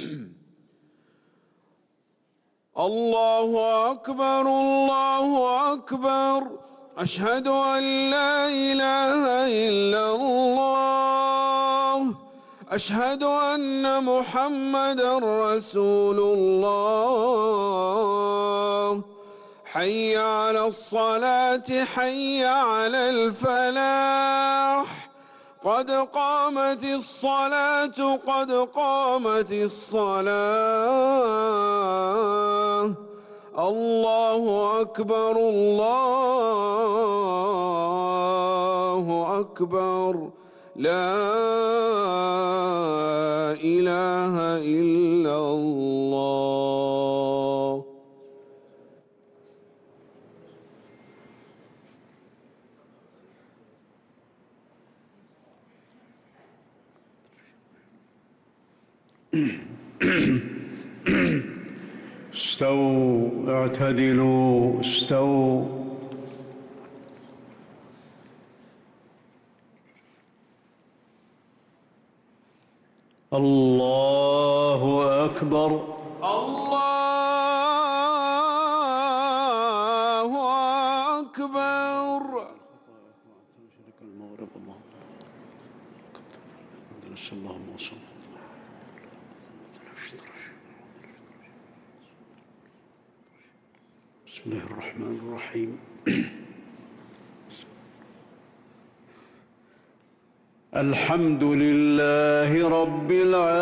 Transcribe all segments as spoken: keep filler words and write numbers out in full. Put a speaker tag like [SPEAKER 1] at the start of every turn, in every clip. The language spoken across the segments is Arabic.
[SPEAKER 1] الله أكبر الله أكبر أشهد أن لا إله إلا الله أشهد أن محمدًا رسول الله حي على الصلاة حي على الفلاح قد قامت الصلاة قد قامت الصلاة الله أكبر الله أكبر لا إله إلا الله.
[SPEAKER 2] استووا اعتدلوا استووا. الله أكبر
[SPEAKER 1] الله أكبر.
[SPEAKER 2] المغرب اللهم اللهم صل. بسم الله الرحمن الرحيم. الحمد لله رب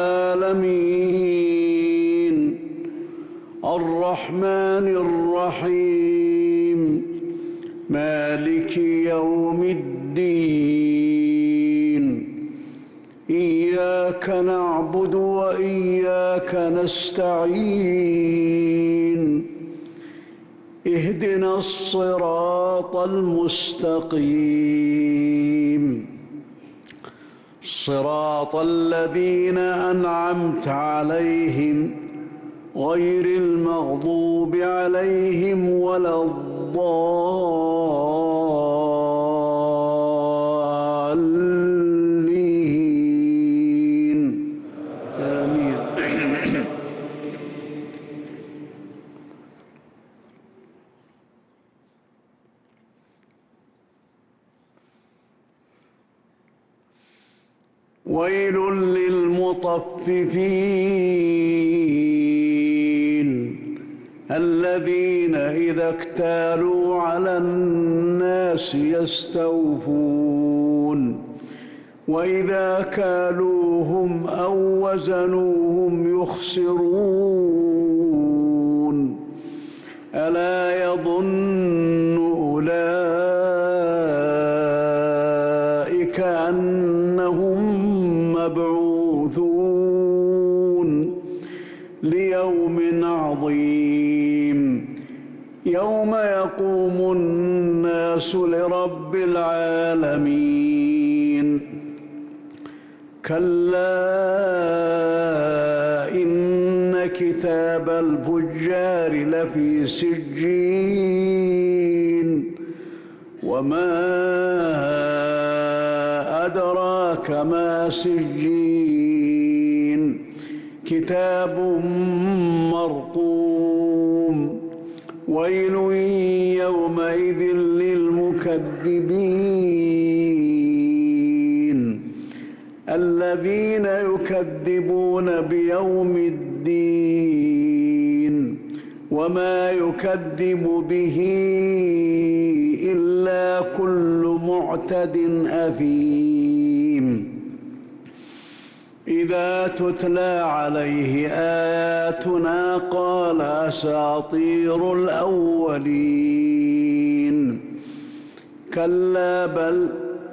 [SPEAKER 2] العالمين الرحمن الرحيم مالك يوم الدين إياك نعبد وإياك نستعين اهدنا الصراط المستقيم صراط الذين أنعمت عليهم غير المغضوب عليهم ولا الضالين آمين. ويل للمطففين الذين إذا اكتالوا على الناس يستوفون وإذا كالوهم أو وزنوهم يخسرون ألا يظن أولئك أنهم مبعوثون ليوم عظيم يوم يقوم الناس لرب العالمين كلا إن كتاب الفجار لفي سجين وما أدراك ما سجين كتاب مرقوم ويل يومئذ للمكذبين الذين يكذبون بيوم الدين وما يكذب به إلا كل معتد أثيم إذا تتلى عليه آياتنا قال أساطير الأولين كلا بل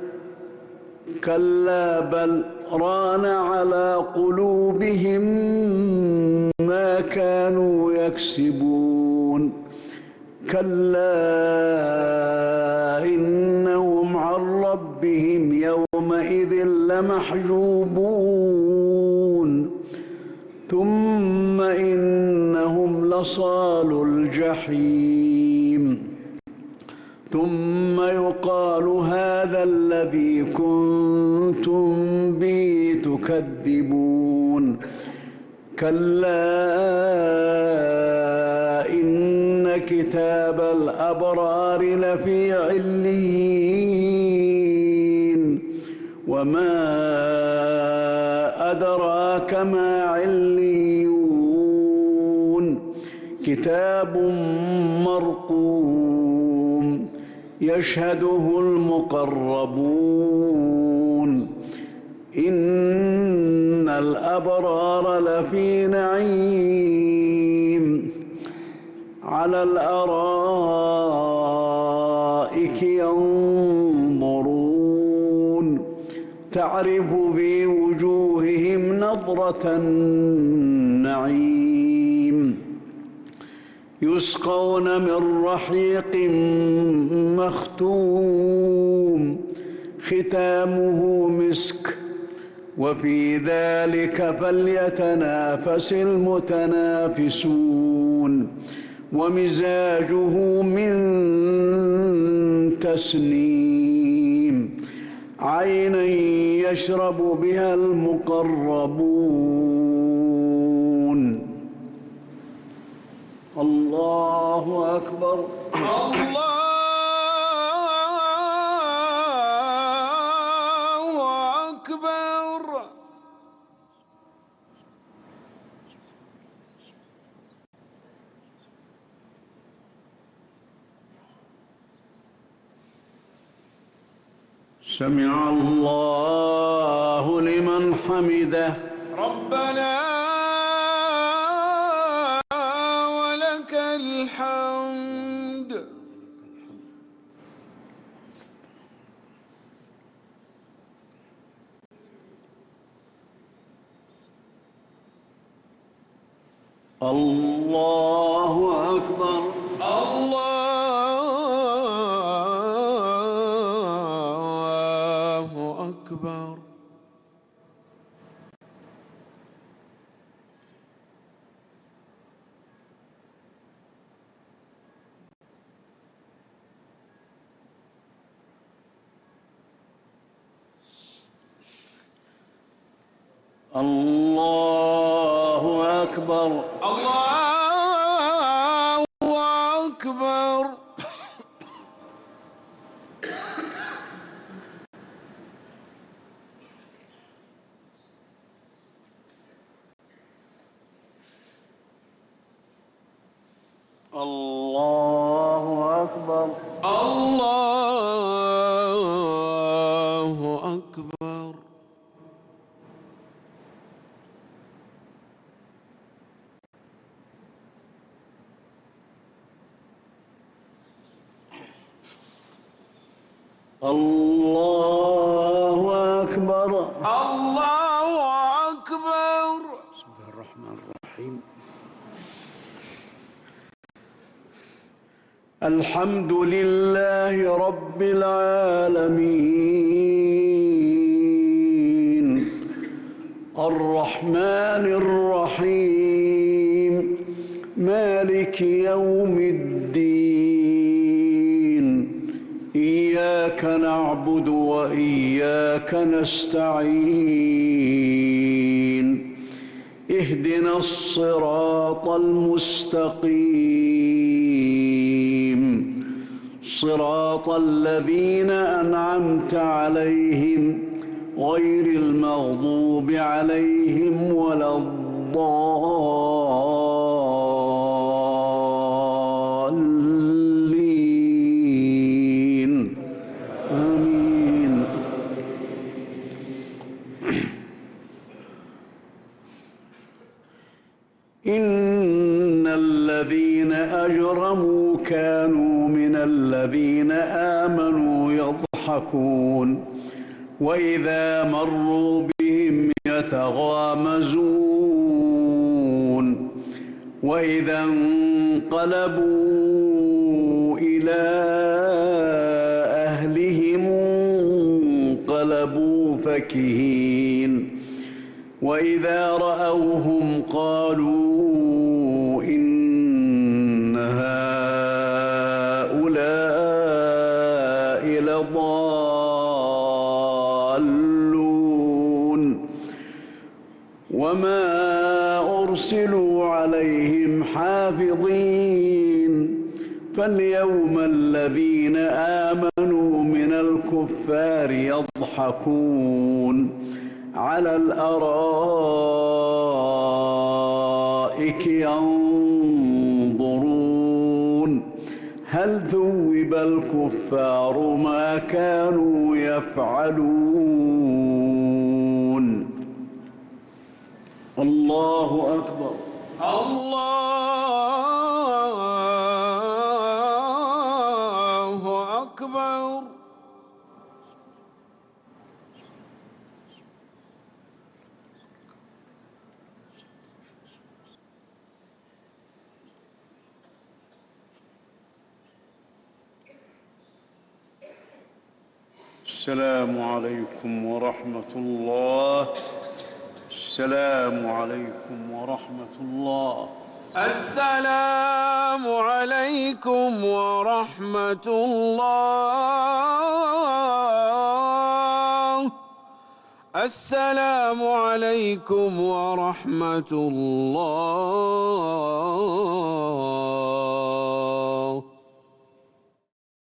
[SPEAKER 2] كلا بل ران على قلوبهم ما كانوا يكسبون كلا إنهم عن ربهم يومئذ لمحجوبون ثم إنهم لصالو الجحيم ثم يقال هذا الذي كنتم به تكذبون كلا إن كتاب الأبرار لفي عليين وما أدراك ما عليون كتاب مرقوم يشهده المقربون إن الأبرار لفي نعيم على الأرائك ينظرون تعرف في وجوههم نضرة النعيم يسقون من رحيق مختوم ختامه مسك وفي ذلك فليتنافس المتنافسون ومزاجه من تسنيم عينا يشرب بها المقربون الله أكبر
[SPEAKER 1] الله أكبر.
[SPEAKER 2] سمع الله لمن حمده
[SPEAKER 1] ربنا ولك الحمد.
[SPEAKER 2] الله أكبر
[SPEAKER 1] الله أكبر.
[SPEAKER 2] الله أكبر
[SPEAKER 1] الله أكبر.
[SPEAKER 2] الله أكبر
[SPEAKER 1] الله أكبر.
[SPEAKER 2] الله أكبر
[SPEAKER 1] الله أكبر.
[SPEAKER 2] بسم الله الرحمن الرحيم الحمد لله رب العالمين الرحمن الرحيم مالك يوم الدين إياك نعبد وإياك نستعين اهدنا الصراط المستقيم صراط الذين أنعمت عليهم غير المغضوب عليهم ولا الضالين آمين. إن الذين أجرموا كانوا من الذين آمنوا يضحكون وإذا مروا بهم يتغامزون وإذا انقلبوا إلى أهلهم انقلبوا فكهين وإذا رأوهم قالوا إن هؤلاء لضالون وما يرسلوا عليهم حافظين فاليوم الذين آمنوا من الكفار يضحكون على الأرائك ينظرون هل ثوب الكفار ما كانوا يفعلون الله أكبر.
[SPEAKER 1] الله أكبر.
[SPEAKER 2] السلام عليكم ورحمة الله. السلام عليكم ورحمة الله.
[SPEAKER 1] السلام عليكم ورحمة الله. السلام عليكم ورحمة الله.